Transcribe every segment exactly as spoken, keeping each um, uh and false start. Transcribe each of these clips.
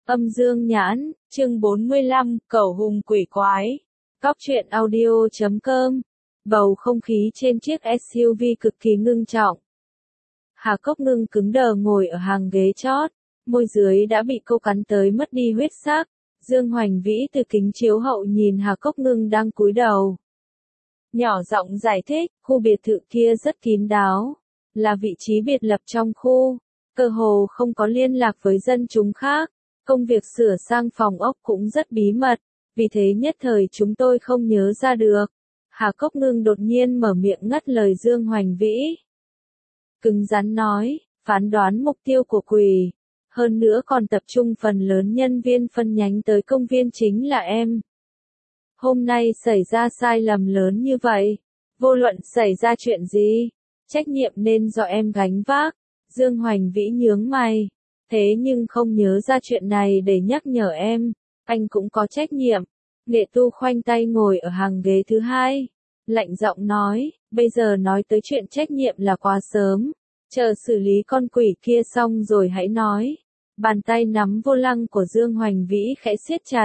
Âm Dương Nhãn, chương bốn mươi lăm, Cẩu hùng quỷ quái. Cóc truyện audio chấm com. Bầu không khí trên chiếc ét u vê cực kỳ ngưng trọng. Hà Cốc Ngưng cứng đờ ngồi ở hàng ghế chót, môi dưới đã bị cô cắn tới mất đi huyết sắc. Dương Hoành Vĩ từ kính chiếu hậu nhìn Hà Cốc Ngưng đang cúi đầu. Nhỏ giọng giải thích, khu biệt thự kia rất kín đáo, là vị trí biệt lập trong khu, cơ hồ không có liên lạc với dân chúng khác. Công việc sửa sang phòng ốc cũng rất bí mật, vì thế nhất thời chúng tôi không nhớ ra được. Hà Cốc Ngưng đột nhiên mở miệng ngắt lời Dương Hoành Vĩ. Cứng rắn nói, phán đoán mục tiêu của quỷ, hơn nữa còn tập trung phần lớn nhân viên phân nhánh tới công viên chính là em. Hôm nay xảy ra sai lầm lớn như vậy, vô luận xảy ra chuyện gì, trách nhiệm nên do em gánh vác. Dương Hoành Vĩ nhướng mày. Thế nhưng không nhớ ra chuyện này để nhắc nhở em, anh cũng có trách nhiệm. Nghệ Tu khoanh tay ngồi ở hàng ghế thứ hai, lạnh giọng nói, bây giờ nói tới chuyện trách nhiệm là quá sớm, chờ xử lý con quỷ kia xong rồi hãy nói. Bàn tay nắm vô lăng của Dương Hoành Vĩ khẽ siết chặt.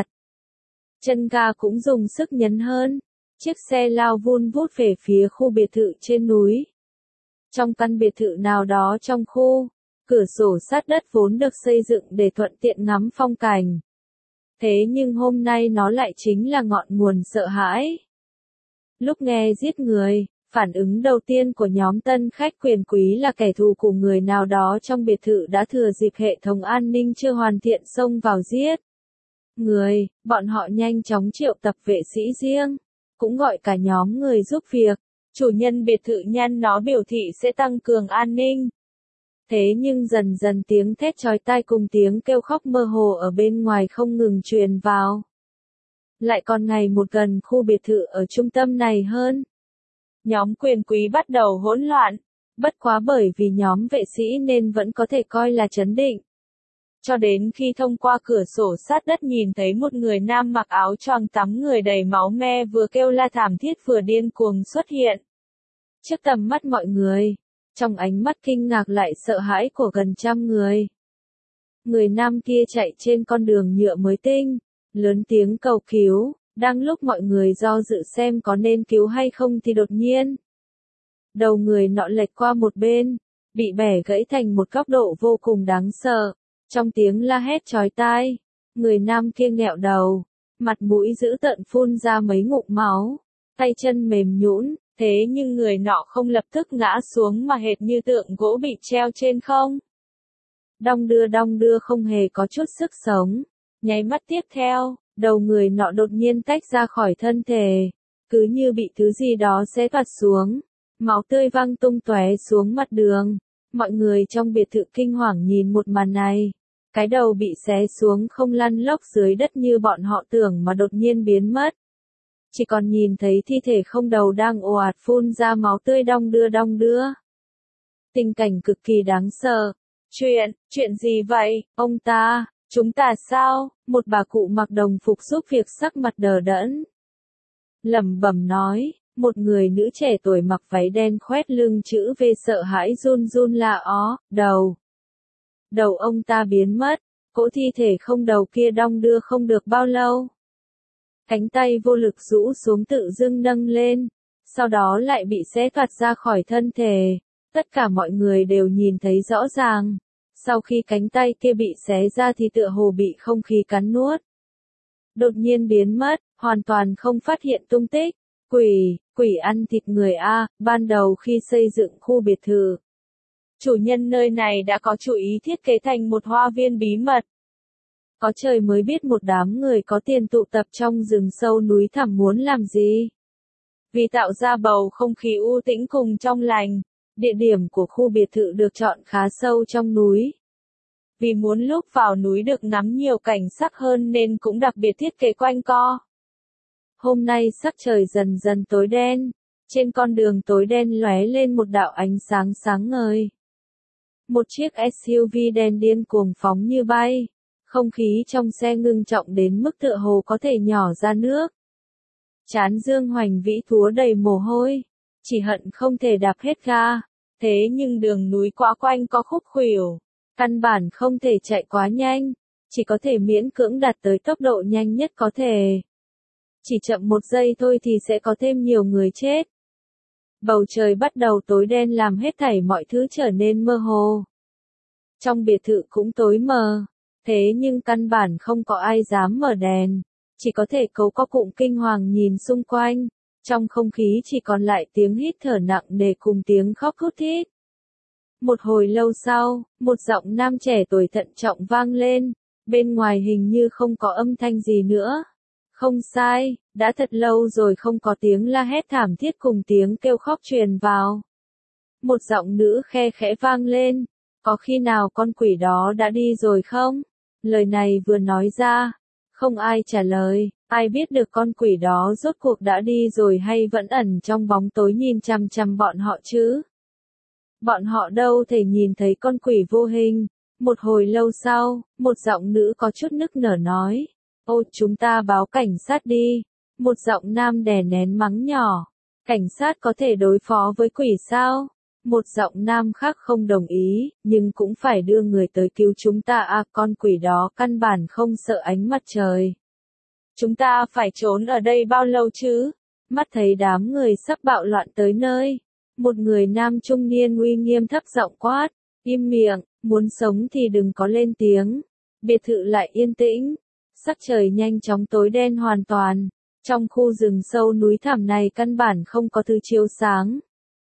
Chân ga cũng dùng sức nhấn hơn, chiếc xe lao vun vút về phía khu biệt thự trên núi. Trong căn biệt thự nào đó trong khu, cửa sổ sát đất vốn được xây dựng để thuận tiện ngắm phong cảnh. Thế nhưng hôm nay nó lại chính là ngọn nguồn sợ hãi. Lúc nghe giết người, phản ứng đầu tiên của nhóm tân khách quyền quý là kẻ thù của người nào đó trong biệt thự đã thừa dịp hệ thống an ninh chưa hoàn thiện xông vào giết người. Bọn họ nhanh chóng triệu tập vệ sĩ riêng, cũng gọi cả nhóm người giúp việc. Chủ nhân biệt thự nhăn nó biểu thị sẽ tăng cường an ninh. Thế nhưng dần dần tiếng thét chói tai cùng tiếng kêu khóc mơ hồ ở bên ngoài không ngừng truyền vào. Lại còn ngày một gần khu biệt thự ở trung tâm này hơn. Nhóm quyền quý bắt đầu hỗn loạn, bất quá bởi vì nhóm vệ sĩ nên vẫn có thể coi là trấn định. Cho đến khi thông qua cửa sổ sát đất nhìn thấy một người nam mặc áo choàng tắm người đầy máu me vừa kêu la thảm thiết vừa điên cuồng xuất hiện. Trước tầm mắt mọi người, trong ánh mắt kinh ngạc lại sợ hãi của gần trăm người. Người nam kia chạy trên con đường nhựa mới tinh, lớn tiếng cầu cứu, đang lúc mọi người do dự xem có nên cứu hay không thì đột nhiên. Đầu người nọ lệch qua một bên, bị bẻ gãy thành một góc độ vô cùng đáng sợ. Trong tiếng la hét chói tai, người nam kia nghẹo đầu, mặt mũi dữ tợn phun ra mấy ngụm máu, tay chân mềm nhũn. Thế nhưng người nọ không lập tức ngã xuống mà hệt như tượng gỗ bị treo trên không. Đong đưa đong đưa không hề có chút sức sống. Nháy mắt tiếp theo, đầu người nọ đột nhiên tách ra khỏi thân thể, cứ như bị thứ gì đó xé toạc xuống. Máu tươi văng tung tóe xuống mặt đường. Mọi người trong biệt thự kinh hoàng nhìn một màn này. Cái đầu bị xé xuống không lăn lóc dưới đất như bọn họ tưởng mà đột nhiên biến mất. Chỉ còn nhìn thấy thi thể không đầu đang ồ ạt phun ra máu tươi đong đưa đong đưa. Tình cảnh cực kỳ đáng sợ. Chuyện, chuyện gì vậy, ông ta, chúng ta sao? Một bà cụ mặc đồng phục giúp việc sắc mặt đờ đẫn. Lẩm bẩm nói, một người nữ trẻ tuổi mặc váy đen khoét lưng chữ V sợ hãi run run la ó, đầu. Đầu ông ta biến mất, cỗ thi thể không đầu kia đong đưa không được bao lâu. Cánh tay vô lực rũ xuống tự dưng nâng lên, sau đó lại bị xé toạc ra khỏi thân thể. Tất cả mọi người đều nhìn thấy rõ ràng, sau khi cánh tay kia bị xé ra thì tựa hồ bị không khí cắn nuốt. Đột nhiên biến mất, hoàn toàn không phát hiện tung tích. Quỷ, quỷ ăn thịt người a. Ban đầu khi xây dựng khu biệt thự, chủ nhân nơi này đã có chủ ý thiết kế thành một hoa viên bí mật. Có trời mới biết một đám người có tiền tụ tập trong rừng sâu núi thẳm muốn làm gì. Vì tạo ra bầu không khí u tĩnh cùng trong lành, địa điểm của khu biệt thự được chọn khá sâu trong núi. Vì muốn lúc vào núi được ngắm nhiều cảnh sắc hơn nên cũng đặc biệt thiết kế quanh co. Hôm nay sắc trời dần dần tối đen, trên con đường tối đen lóe lên một đạo ánh sáng sáng ngời. Một chiếc ét u vê đen điên cuồng phóng như bay. Không khí trong xe ngưng trọng đến mức tựa hồ có thể nhỏ ra nước. Trán Dương Hoành Vĩ thúa đầy mồ hôi, chỉ hận không thể đạp hết ga. Thế nhưng đường núi quá quanh có khúc khuỷu, căn bản không thể chạy quá nhanh. chỉ có thể miễn cưỡng đạt tới tốc độ nhanh nhất có thể. Chỉ chậm một giây thôi thì sẽ có thêm nhiều người chết. Bầu trời bắt đầu tối đen làm hết thảy mọi thứ trở nên mơ hồ. Trong biệt thự cũng tối mờ, thế nhưng căn bản không có ai dám mở đèn, chỉ có thể cấu có cụm kinh hoàng nhìn xung quanh, trong không khí chỉ còn lại tiếng hít thở nặng nề cùng tiếng khóc thút thít. Một hồi lâu sau, một giọng nam trẻ tuổi thận trọng vang lên, bên ngoài hình như không có âm thanh gì nữa. Không sai, đã thật lâu rồi không có tiếng la hét thảm thiết cùng tiếng kêu khóc truyền vào. Một giọng nữ khe khẽ vang lên, có khi nào con quỷ đó đã đi rồi không? Lời này vừa nói ra, không ai trả lời, ai biết được con quỷ đó rốt cuộc đã đi rồi hay vẫn ẩn trong bóng tối nhìn chằm chằm bọn họ chứ? Bọn họ đâu thể nhìn thấy con quỷ vô hình. Một hồi lâu sau, một giọng nữ có chút nức nở nói, ôi chúng ta báo cảnh sát đi. Một giọng nam đè nén mắng nhỏ, cảnh sát có thể đối phó với quỷ sao? Một giọng nam khác không đồng ý, nhưng cũng phải đưa người tới cứu chúng ta à, con quỷ đó căn bản không sợ ánh mặt trời. Chúng ta phải trốn ở đây bao lâu chứ? Mắt thấy đám người sắp bạo loạn tới nơi. Một người nam trung niên uy nghiêm thấp giọng quát, im miệng, muốn sống thì đừng có lên tiếng. Biệt thự lại yên tĩnh, sắc trời nhanh chóng tối đen hoàn toàn. Trong khu rừng sâu núi thẳm này căn bản không có thứ chiếu sáng.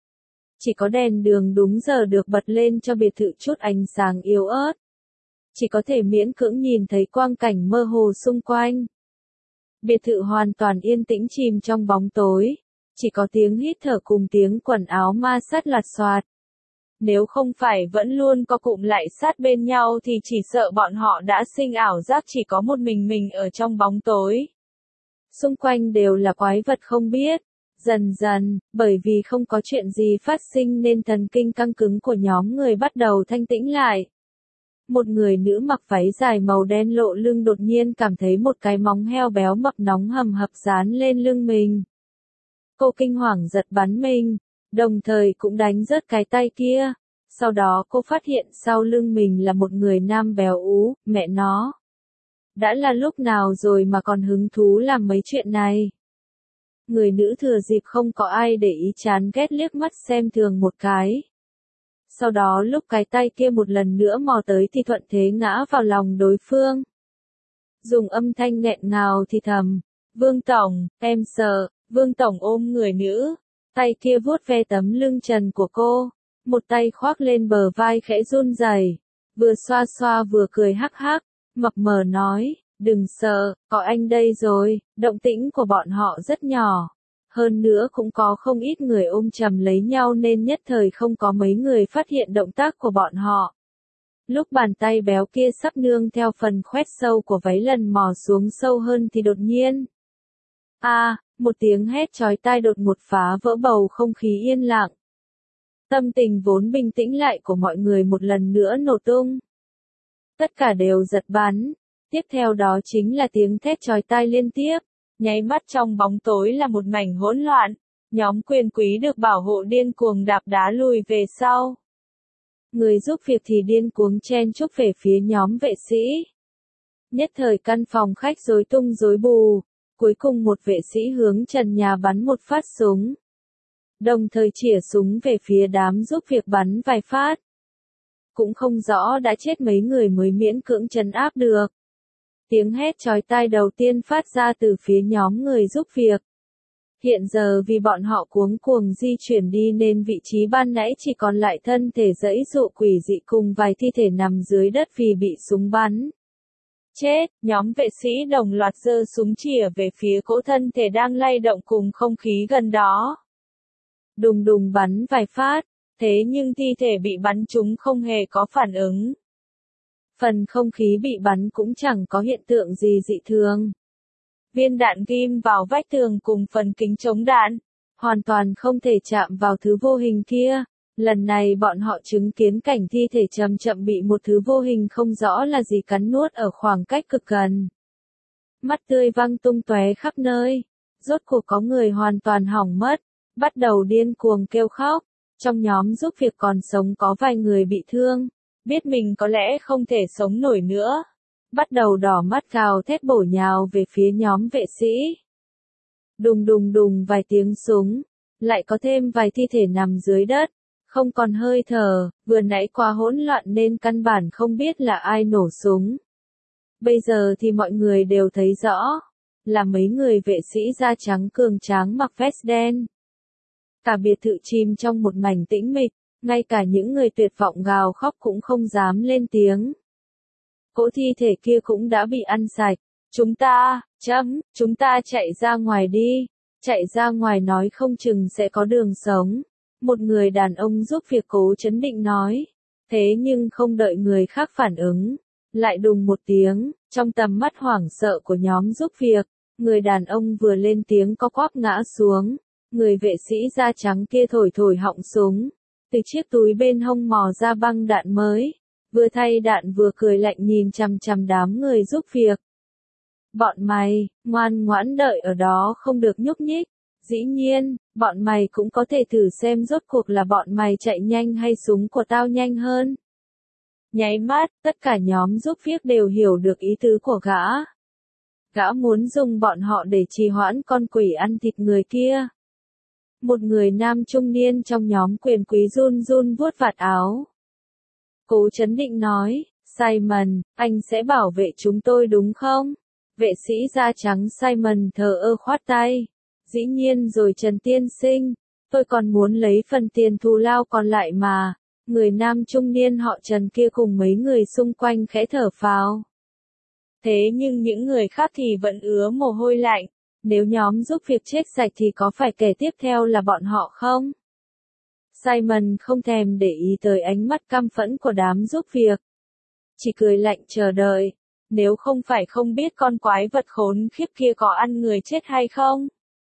Chỉ có đèn đường đúng giờ được bật lên cho biệt thự chút ánh sáng yếu ớt. Chỉ có thể miễn cưỡng nhìn thấy quang cảnh mơ hồ xung quanh. Biệt thự hoàn toàn yên tĩnh chìm trong bóng tối. Chỉ có tiếng hít thở cùng tiếng quần áo ma sát lạt xoạt. Nếu không phải vẫn luôn có cụm lại sát bên nhau thì chỉ sợ bọn họ đã sinh ảo giác chỉ có một mình mình ở trong bóng tối. Xung quanh đều là quái vật không biết. Dần dần, bởi vì không có chuyện gì phát sinh nên thần kinh căng cứng của nhóm người bắt đầu thanh tĩnh lại. Một người nữ mặc váy dài màu đen lộ lưng đột nhiên cảm thấy một cái móng heo béo mập nóng hầm hập dán lên lưng mình. Cô kinh hoàng giật bắn mình, đồng thời cũng đánh rớt cái tay kia. Sau đó cô phát hiện sau lưng mình là một người nam béo ú, mẹ nó. Đã là lúc nào rồi mà còn hứng thú làm mấy chuyện này. Người nữ thừa dịp không có ai để ý chán ghét liếc mắt xem thường một cái. Sau đó lúc cái tay kia một lần nữa mò tới thì thuận thế ngã vào lòng đối phương. Dùng âm thanh nghẹn ngào thì thầm, Vương Tổng, em sợ. Vương Tổng ôm người nữ, tay kia vuốt ve tấm lưng trần của cô, một tay khoác lên bờ vai khẽ run rẩy, vừa xoa xoa vừa cười hắc hắc, mập mờ nói, đừng sợ, có anh đây rồi. Động tĩnh của bọn họ rất nhỏ, hơn nữa cũng có không ít người ôm chầm lấy nhau nên nhất thời không có mấy người phát hiện động tác của bọn họ. Lúc bàn tay béo kia sắp nương theo phần khoét sâu của váy lần mò xuống sâu hơn thì đột nhiên, a à, một tiếng hét chói tai đột ngột phá vỡ bầu không khí yên lặng. Tâm tình vốn bình tĩnh lại của mọi người một lần nữa nổ tung. Tất cả đều giật bắn. Tiếp theo đó chính là tiếng thét chói tai liên tiếp. Nháy mắt trong bóng tối là một mảnh hỗn loạn. Nhóm quyền quý được bảo hộ điên cuồng đạp đá lùi về sau. Người giúp việc thì điên cuồng chen chúc về phía nhóm vệ sĩ. Nhất thời căn phòng khách rối tung rối bù. Cuối cùng một vệ sĩ hướng trần nhà bắn một phát súng. Đồng thời chĩa súng về phía đám giúp việc bắn vài phát. Cũng không rõ đã chết mấy người mới miễn cưỡng trấn áp được. Tiếng hét chói tai đầu tiên phát ra từ phía nhóm người giúp việc. Hiện giờ vì bọn họ cuống cuồng di chuyển đi nên vị trí ban nãy chỉ còn lại thân thể giãy giụa quỷ dị cùng vài thi thể nằm dưới đất vì bị súng bắn. Chết, nhóm vệ sĩ đồng loạt giơ súng chĩa về phía cỗ thân thể đang lay động cùng không khí gần đó. Đùng đùng bắn vài phát, thế nhưng thi thể bị bắn trúng không hề có phản ứng. Phần không khí bị bắn cũng chẳng có hiện tượng gì dị thường. Viên đạn ghim vào vách tường cùng phần kính chống đạn, hoàn toàn không thể chạm vào thứ vô hình kia. Lần này bọn họ chứng kiến cảnh thi thể chậm chậm bị một thứ vô hình không rõ là gì cắn nuốt ở khoảng cách cực gần. Mắt tươi văng tung tóe khắp nơi. Rốt cuộc có người hoàn toàn hỏng mất, bắt đầu điên cuồng kêu khóc. Trong nhóm giúp việc còn sống có vài người bị thương, biết mình có lẽ không thể sống nổi nữa. bắt đầu đỏ mắt gào thét bổ nhào về phía nhóm vệ sĩ. Đùng đùng đùng vài tiếng súng, lại có thêm vài thi thể nằm dưới đất, không còn hơi thở, vừa nãy quá hỗn loạn nên căn bản không biết là ai nổ súng. Bây giờ thì mọi người đều thấy rõ, là mấy người vệ sĩ da trắng cường tráng mặc vest đen. Cả biệt thự chìm trong một mảnh tĩnh mịch, ngay cả những người tuyệt vọng gào khóc cũng không dám lên tiếng. Cỗ thi thể kia cũng đã bị ăn sạch. Chúng ta, chấm, chúng ta chạy ra ngoài đi, chạy ra ngoài nói không chừng sẽ có đường sống. Một người đàn ông giúp việc cố trấn định nói. Thế nhưng không đợi người khác phản ứng, lại đùng một tiếng, trong tầm mắt hoảng sợ của nhóm giúp việc, người đàn ông vừa lên tiếng co quắp ngã xuống. Người vệ sĩ da trắng kia thổi thổi họng súng, từ chiếc túi bên hông mò ra băng đạn mới, vừa thay đạn vừa cười lạnh nhìn chằm chằm đám người giúp việc. Bọn mày, ngoan ngoãn đợi ở đó không được nhúc nhích. Dĩ nhiên, bọn mày cũng có thể thử xem rốt cuộc là bọn mày chạy nhanh hay súng của tao nhanh hơn. Nháy mắt, tất cả nhóm giúp việc đều hiểu được ý tứ của gã. Gã muốn dùng bọn họ để trì hoãn con quỷ ăn thịt người kia. Một người nam trung niên trong nhóm quyền quý run run vuốt vạt áo. Cố trấn định nói, Simon, anh sẽ bảo vệ chúng tôi đúng không? Vệ sĩ da trắng Simon thờ ơ khoát tay. Dĩ nhiên rồi Trần tiên sinh, tôi còn muốn lấy phần tiền thù lao còn lại mà. Người nam trung niên họ Trần kia cùng mấy người xung quanh khẽ thở phào. Thế nhưng những người khác thì vẫn ứa mồ hôi lạnh. Nếu nhóm giúp việc chết sạch thì có phải kẻ tiếp theo là bọn họ không? Simon không thèm để ý tới ánh mắt căm phẫn của đám giúp việc. Chỉ cười lạnh chờ đợi. Nếu không phải không biết con quái vật khốn khiếp kia có ăn người chết hay không?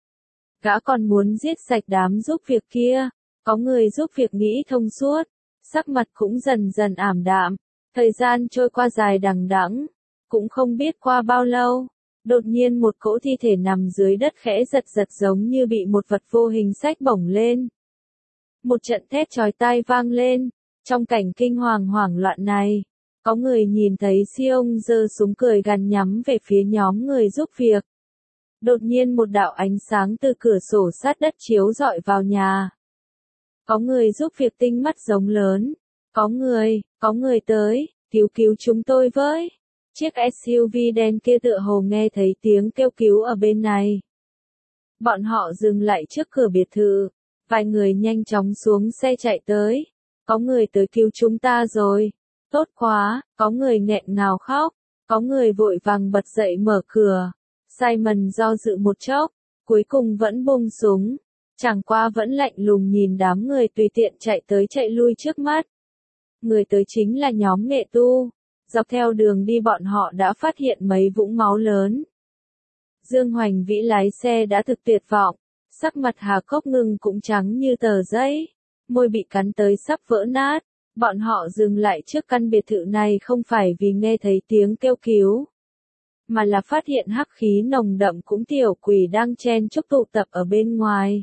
Gã còn muốn giết sạch đám giúp việc kia. Có người giúp việc nghĩ thông suốt. Sắc mặt cũng dần dần ảm đạm. Thời gian trôi qua dài đằng đẵng. Cũng không biết qua bao lâu. Đột nhiên một cỗ thi thể nằm dưới đất khẽ giật giật giống như bị một vật vô hình xách bổng lên. Một trận thét chói tai vang lên. Trong cảnh kinh hoàng hoảng loạn này, có người nhìn thấy Siêu giơ súng cười gằn nhắm về phía nhóm người giúp việc. Đột nhiên một đạo ánh sáng từ cửa sổ sát đất chiếu rọi vào nhà. Có người giúp việc tinh mắt giống lớn. Có người, có người tới, cứu cứu chúng tôi với. Chiếc ét u vê đen kia tựa hồ nghe thấy tiếng kêu cứu ở bên này. Bọn họ dừng lại trước cửa biệt thự. Vài người nhanh chóng xuống xe chạy tới. Có người tới cứu chúng ta rồi. Tốt quá, có người nghẹn ngào khóc. Có người vội vàng bật dậy mở cửa. Simon do dự một chốc, cuối cùng vẫn buông súng. Chẳng qua vẫn lạnh lùng nhìn đám người tùy tiện chạy tới chạy lui trước mắt. Người tới chính là nhóm nghệ tu. Dọc theo đường đi bọn họ đã phát hiện mấy vũng máu lớn. Dương Hoành Vĩ lái xe đã thực tuyệt vọng. Sắc mặt Hà Cốc Ngưng cũng trắng như tờ giấy. Môi bị cắn tới sắp vỡ nát. Bọn họ dừng lại trước căn biệt thự này không phải vì nghe thấy tiếng kêu cứu, mà là phát hiện hắc khí nồng đậm cũng tiểu quỷ đang chen chúc tụ tập ở bên ngoài.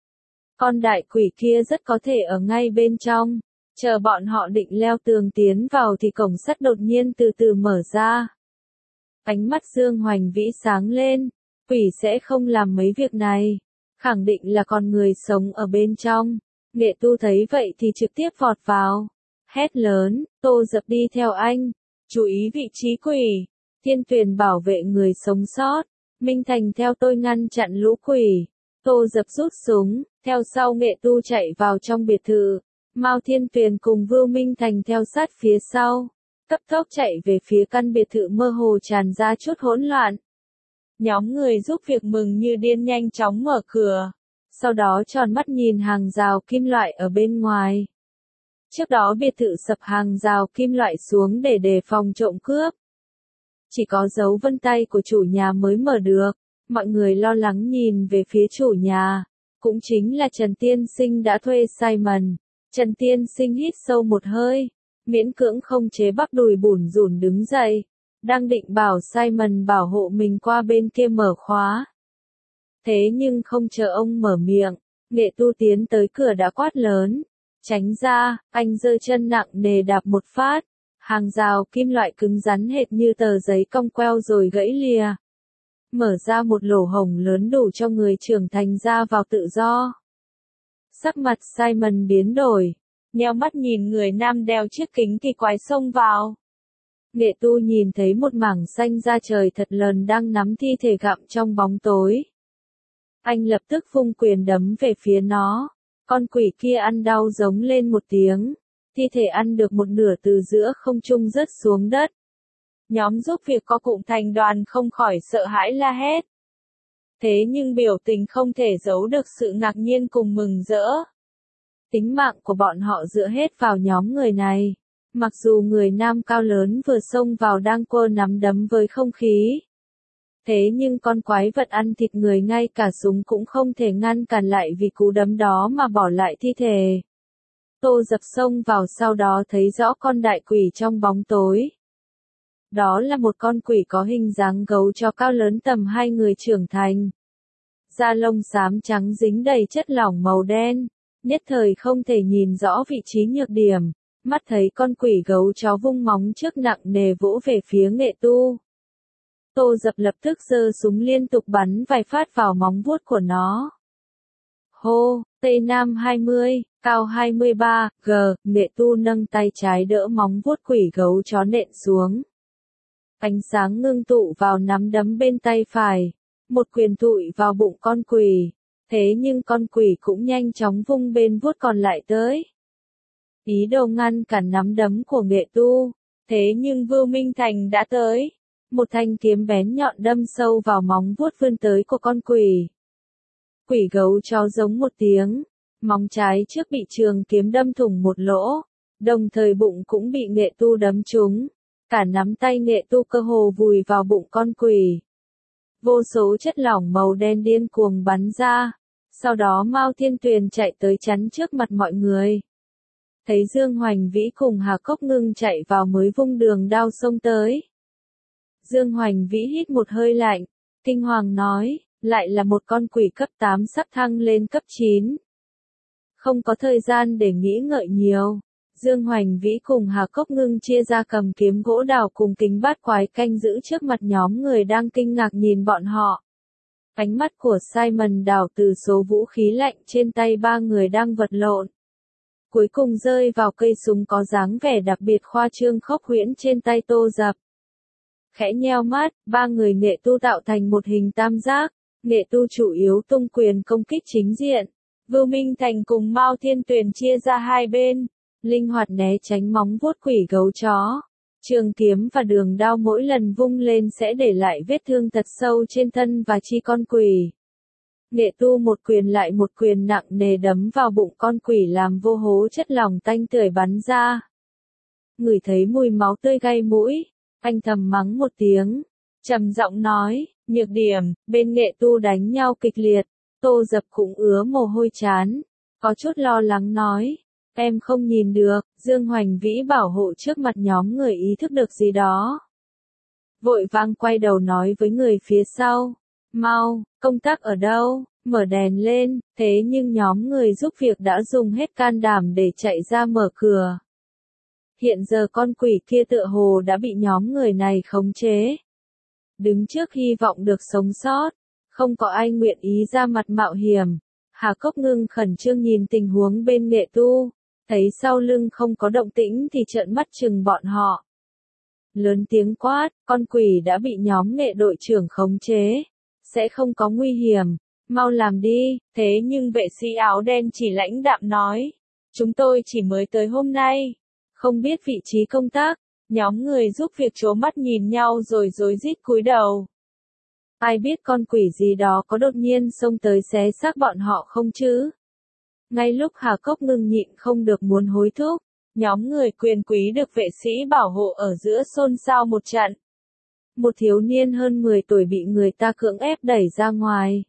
Con đại quỷ kia rất có thể ở ngay bên trong. Chờ bọn họ định leo tường tiến vào thì cổng sắt đột nhiên từ từ mở ra. Ánh mắt Dương Hoành Vĩ sáng lên. Quỷ sẽ không làm mấy việc này. Khẳng định là con người sống ở bên trong. Nghệ tu thấy vậy thì trực tiếp vọt vào. Hét lớn, Tô Dập đi theo anh. Chú ý vị trí quỷ. Thiên Tuyền bảo vệ người sống sót. Minh Thành theo tôi ngăn chặn lũ quỷ. Tô Dập rút súng, theo sau Nghệ tu chạy vào trong biệt thự. Mao Thiên Tuyền cùng Vưu Minh Thành theo sát phía sau. Cấp tốc chạy về phía căn biệt thự mơ hồ tràn ra chút hỗn loạn. Nhóm người giúp việc mừng như điên nhanh chóng mở cửa. Sau đó tròn mắt nhìn hàng rào kim loại ở bên ngoài. Trước đó biệt thự sập hàng rào kim loại xuống để đề phòng trộm cướp. Chỉ có dấu vân tay của chủ nhà mới mở được. Mọi người lo lắng nhìn về phía chủ nhà. Cũng chính là Trần Tiên Sinh đã thuê Simon. Trần Tiên Sinh hít sâu một hơi. Miễn cưỡng không chế bắp đùi bủn rủn đứng dậy. Đang định bảo Simon bảo hộ mình qua bên kia mở khóa. Thế nhưng không chờ ông mở miệng. Nghệ tu tiến tới cửa đã quát lớn. Tránh ra, anh giơ chân nặng nề đạp một phát. Hàng rào kim loại cứng rắn hệt như tờ giấy cong queo rồi gãy lìa. Mở ra một lỗ hổng lớn đủ cho người trưởng thành ra vào tự do. Sắc mặt Simon biến đổi, nheo mắt nhìn người nam đeo chiếc kính kỳ quái xông vào. Nghệ tu nhìn thấy một mảng xanh da trời thật lớn đang nắm thi thể gặm trong bóng tối. Anh lập tức vung quyền đấm về phía nó. Con quỷ kia ăn đau giống lên một tiếng. Thi thể ăn được một nửa từ giữa không trung rớt xuống đất. Nhóm giúp việc có cụm thành đoàn không khỏi sợ hãi la hét. Thế nhưng biểu tình không thể giấu được sự ngạc nhiên cùng mừng rỡ. Tính mạng của bọn họ dựa hết vào nhóm người này. Mặc dù người nam cao lớn vừa xông vào đang quơ nắm đấm với không khí. Thế nhưng con quái vật ăn thịt người ngay cả súng cũng không thể ngăn cản lại vì cú đấm đó mà bỏ lại thi thể. Tô Dập xông vào sau đó thấy rõ con đại quỷ trong bóng tối. Đó là một con quỷ có hình dáng gấu chó cao lớn tầm hai người trưởng thành. Da lông xám trắng dính đầy chất lỏng màu đen, nhất thời không thể nhìn rõ vị trí nhược điểm. Mắt thấy con quỷ gấu chó vung móng trước nặng nề vỗ về phía Nghệ tu. Tô Dập lập tức giơ súng liên tục bắn vài phát vào móng vuốt của nó. Hô, Tây Nam hai mươi, cao hai mươi ba, g, Nghệ tu nâng tay trái đỡ móng vuốt quỷ gấu chó nện xuống. Ánh sáng ngưng tụ vào nắm đấm bên tay phải, một quyền tụi vào bụng con quỷ, thế nhưng con quỷ cũng nhanh chóng vung bên vuốt còn lại tới. Ý đồ ngăn cản nắm đấm của Nghệ tu, thế nhưng Vưu Minh Thành đã tới. Một thanh kiếm bén nhọn đâm sâu vào móng vuốt vươn tới của con quỷ. Quỷ gấu chó giống một tiếng, móng trái trước bị trường kiếm đâm thủng một lỗ, đồng thời bụng cũng bị Nghệ tu đấm trúng. Cả nắm tay Nghệ tu cơ hồ vùi vào bụng con quỷ. Vô số chất lỏng màu đen điên cuồng bắn ra, sau đó Mao Thiên Tuyền chạy tới chắn trước mặt mọi người. Thấy Dương Hoành Vĩ cùng Hà Cốc Ngưng chạy vào mới vung đường đao xông tới. Dương Hoành Vĩ hít một hơi lạnh, kinh hoàng nói, lại là một con quỷ cấp tám sắp thăng lên cấp chín. Không có thời gian để nghĩ ngợi nhiều, Dương Hoành Vĩ cùng Hà Cốc Ngưng chia ra cầm kiếm gỗ đào cùng kính bát quái canh giữ trước mặt nhóm người đang kinh ngạc nhìn bọn họ. Ánh mắt của Simon đảo từ số vũ khí lạnh trên tay ba người đang vật lộn. Cuối cùng rơi vào cây súng có dáng vẻ đặc biệt khoa trương khốc huyễn trên tay Tô Dập. Khẽ nheo mắt, ba người Nghệ tu tạo thành một hình tam giác. Nghệ tu chủ yếu tung quyền công kích chính diện. Vưu Minh Thành cùng Mao Thiên Tuyền chia ra hai bên, linh hoạt né tránh móng vuốt quỷ gấu chó. Trường kiếm và đường đao mỗi lần vung lên sẽ để lại vết thương thật sâu trên thân và chi con quỷ. Nghệ tu một quyền lại một quyền nặng nề đấm vào bụng con quỷ làm vô hố chất lỏng tanh tưởi bắn ra. Ngửi thấy mùi máu tươi gây mũi, anh thầm mắng một tiếng, trầm giọng nói, nhược điểm, bên Nghệ tu đánh nhau kịch liệt. Tô Dập cũng ứa mồ hôi chán, có chút lo lắng nói, em không nhìn được. Dương Hoành Vĩ bảo hộ trước mặt nhóm người ý thức được gì đó. Vội vang quay đầu nói với người phía sau, mau, công tác ở đâu, mở đèn lên, thế nhưng nhóm người giúp việc đã dùng hết can đảm để chạy ra mở cửa. Hiện giờ con quỷ kia tựa hồ đã bị nhóm người này khống chế. Đứng trước hy vọng được sống sót, không có ai nguyện ý ra mặt mạo hiểm. Hà Cốc Ngưng khẩn trương nhìn tình huống bên Nghệ tu, thấy sau lưng không có động tĩnh thì trợn mắt chừng bọn họ. Lớn tiếng quát, con quỷ đã bị nhóm Nghệ đội trưởng khống chế, sẽ không có nguy hiểm, mau làm đi. Thế nhưng vệ sĩ áo đen chỉ lãnh đạm nói, chúng tôi chỉ mới tới hôm nay, không biết vị trí công tác. Nhóm người giúp việc trố mắt nhìn nhau rồi rối rít cúi đầu. Ai biết con quỷ gì đó có đột nhiên xông tới xé xác bọn họ không chứ? Ngay lúc Hà Cốc Ngưng nhịn không được muốn hối thúc, nhóm người quyền quý được vệ sĩ bảo hộ ở giữa xôn xao một trận. Một thiếu niên hơn mười tuổi bị người ta cưỡng ép đẩy ra ngoài.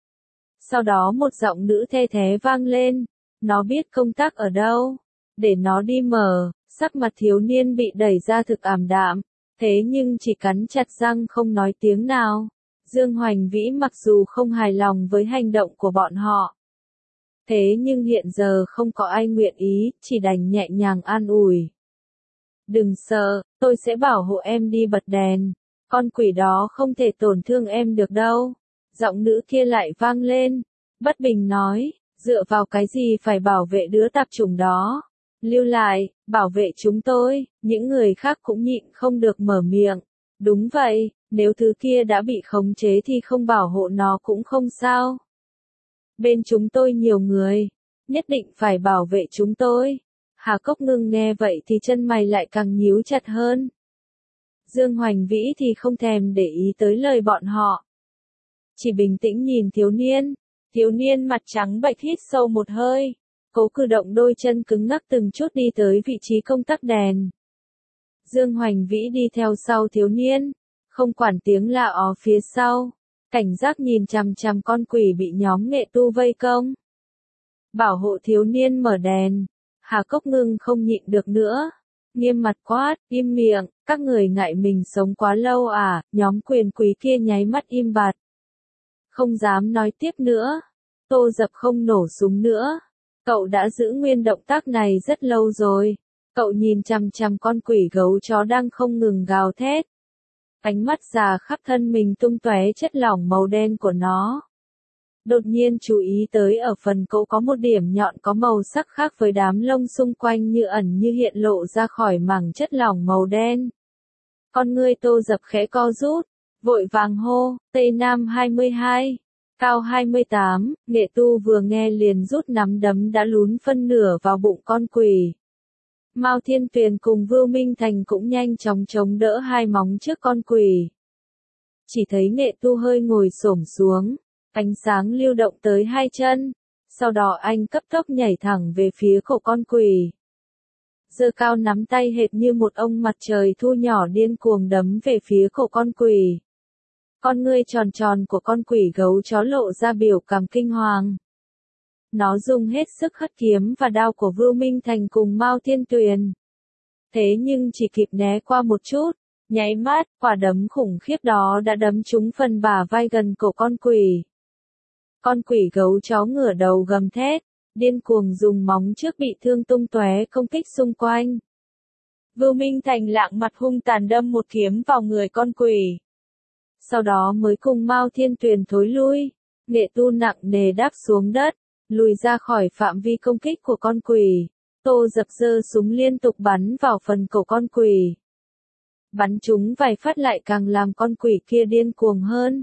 Sau đó một giọng nữ the thé vang lên, nó biết công tác ở đâu, để nó đi mở. Sắc mặt thiếu niên bị đẩy ra thực ảm đạm, thế nhưng chỉ cắn chặt răng không nói tiếng nào. Dương Hoành Vĩ mặc dù không hài lòng với hành động của bọn họ, thế nhưng hiện giờ không có ai nguyện ý, chỉ đành nhẹ nhàng an ủi. Đừng sợ, tôi sẽ bảo hộ em đi bật đèn. Con quỷ đó không thể tổn thương em được đâu. Giọng nữ kia lại vang lên. Bất bình nói, dựa vào cái gì phải bảo vệ đứa tạp chủng đó. Lưu lại, bảo vệ chúng tôi. Những người khác cũng nhịn không được mở miệng. Đúng vậy, nếu thứ kia đã bị khống chế thì không bảo hộ nó cũng không sao. Bên chúng tôi nhiều người, nhất định phải bảo vệ chúng tôi. Hà Cốc Ngưng nghe vậy thì chân mày lại càng nhíu chặt hơn. Dương Hoành Vĩ thì không thèm để ý tới lời bọn họ. Chỉ bình tĩnh nhìn thiếu niên. Thiếu niên mặt trắng bệch hít sâu một hơi. Cố cử động đôi chân cứng ngắc từng chút đi tới vị trí công tắc đèn. Dương Hoành Vĩ đi theo sau thiếu niên. Không quản tiếng la ó phía sau. Cảnh giác nhìn chằm chằm con quỷ bị nhóm nghệ tu vây công. Bảo hộ thiếu niên mở đèn. Hà Cốc Ngưng không nhịn được nữa. Nghiêm mặt quát, im miệng, các người ngại mình sống quá lâu à, nhóm quyền quý kia nháy mắt im bặt. Không dám nói tiếp nữa. Tô Dập không nổ súng nữa. Cậu đã giữ nguyên động tác này rất lâu rồi. Cậu nhìn chằm chằm con quỷ gấu chó đang không ngừng gào thét. Ánh mắt già khắp thân mình tung tóe chất lỏng màu đen của nó. Đột nhiên chú ý tới ở phần cổ có một điểm nhọn có màu sắc khác với đám lông xung quanh như ẩn như hiện lộ ra khỏi mảng chất lỏng màu đen. Con ngươi Tô Dập khẽ co rút, vội vàng hô, Tây Nam hai mươi hai, cao hai mươi tám, nghệ tu vừa nghe liền rút nắm đấm đã lún phân nửa vào bụng con quỷ. Mao Thiên Tuyền cùng Vưu Minh Thành cũng nhanh chóng chống đỡ hai móng trước con quỷ. Chỉ thấy nghệ tu hơi ngồi xổm xuống. Ánh sáng lưu động tới hai chân, sau đó anh cấp tốc nhảy thẳng về phía cổ con quỷ. Giơ cao nắm tay hệt như một ông mặt trời thu nhỏ điên cuồng đấm về phía cổ con quỷ. Con ngươi tròn tròn của con quỷ gấu chó lộ ra biểu cảm kinh hoàng. Nó dùng hết sức hất kiếm và đao của Vưu Minh Thành cùng Mao Thiên Tuyền. Thế nhưng chỉ kịp né qua một chút, nháy mắt, quả đấm khủng khiếp đó đã đấm trúng phần bả vai gần cổ con quỷ. Con quỷ gấu chó ngửa đầu gầm thét, điên cuồng dùng móng trước bị thương tung tóe công kích xung quanh. Vưu Minh Thành lạng mặt hung tàn đâm một kiếm vào người con quỷ. Sau đó mới cùng Mao Thiên Tuyền thối lui, nghệ tu nặng nề đáp xuống đất, lùi ra khỏi phạm vi công kích của con quỷ. Tô Dập giơ súng liên tục bắn vào phần cổ con quỷ. Bắn trúng vài phát lại càng làm con quỷ kia điên cuồng hơn.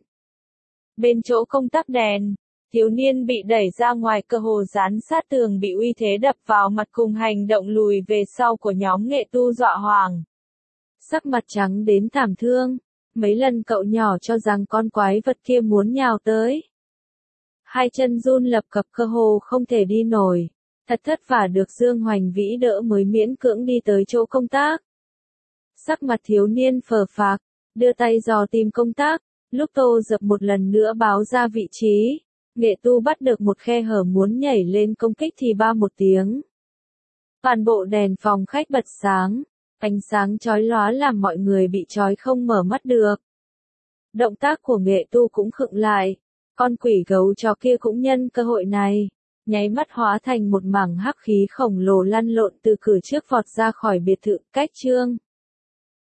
Bên chỗ công tắc đèn, thiếu niên bị đẩy ra ngoài cơ hồ dán sát tường bị uy thế đập vào mặt cùng hành động lùi về sau của nhóm nghệ tu dọa hoàng. Sắc mặt trắng đến thảm thương, mấy lần cậu nhỏ cho rằng con quái vật kia muốn nhào tới. Hai chân run lập cập cơ hồ không thể đi nổi, thật thất vả được Dương Hoành Vĩ đỡ mới miễn cưỡng đi tới chỗ công tác. Sắc mặt thiếu niên phờ phạc, đưa tay dò tìm công tác, lúc Tô Dập một lần nữa báo ra vị trí. Nghệ tu bắt được một khe hở muốn nhảy lên công kích thì ba một tiếng. Toàn bộ đèn phòng khách bật sáng, ánh sáng chói lóa làm mọi người bị chói không mở mắt được. Động tác của nghệ tu cũng khựng lại, con quỷ gấu chó kia cũng nhân cơ hội này, nháy mắt hóa thành một mảng hắc khí khổng lồ lăn lộn từ cửa trước vọt ra khỏi biệt thự cách Trương.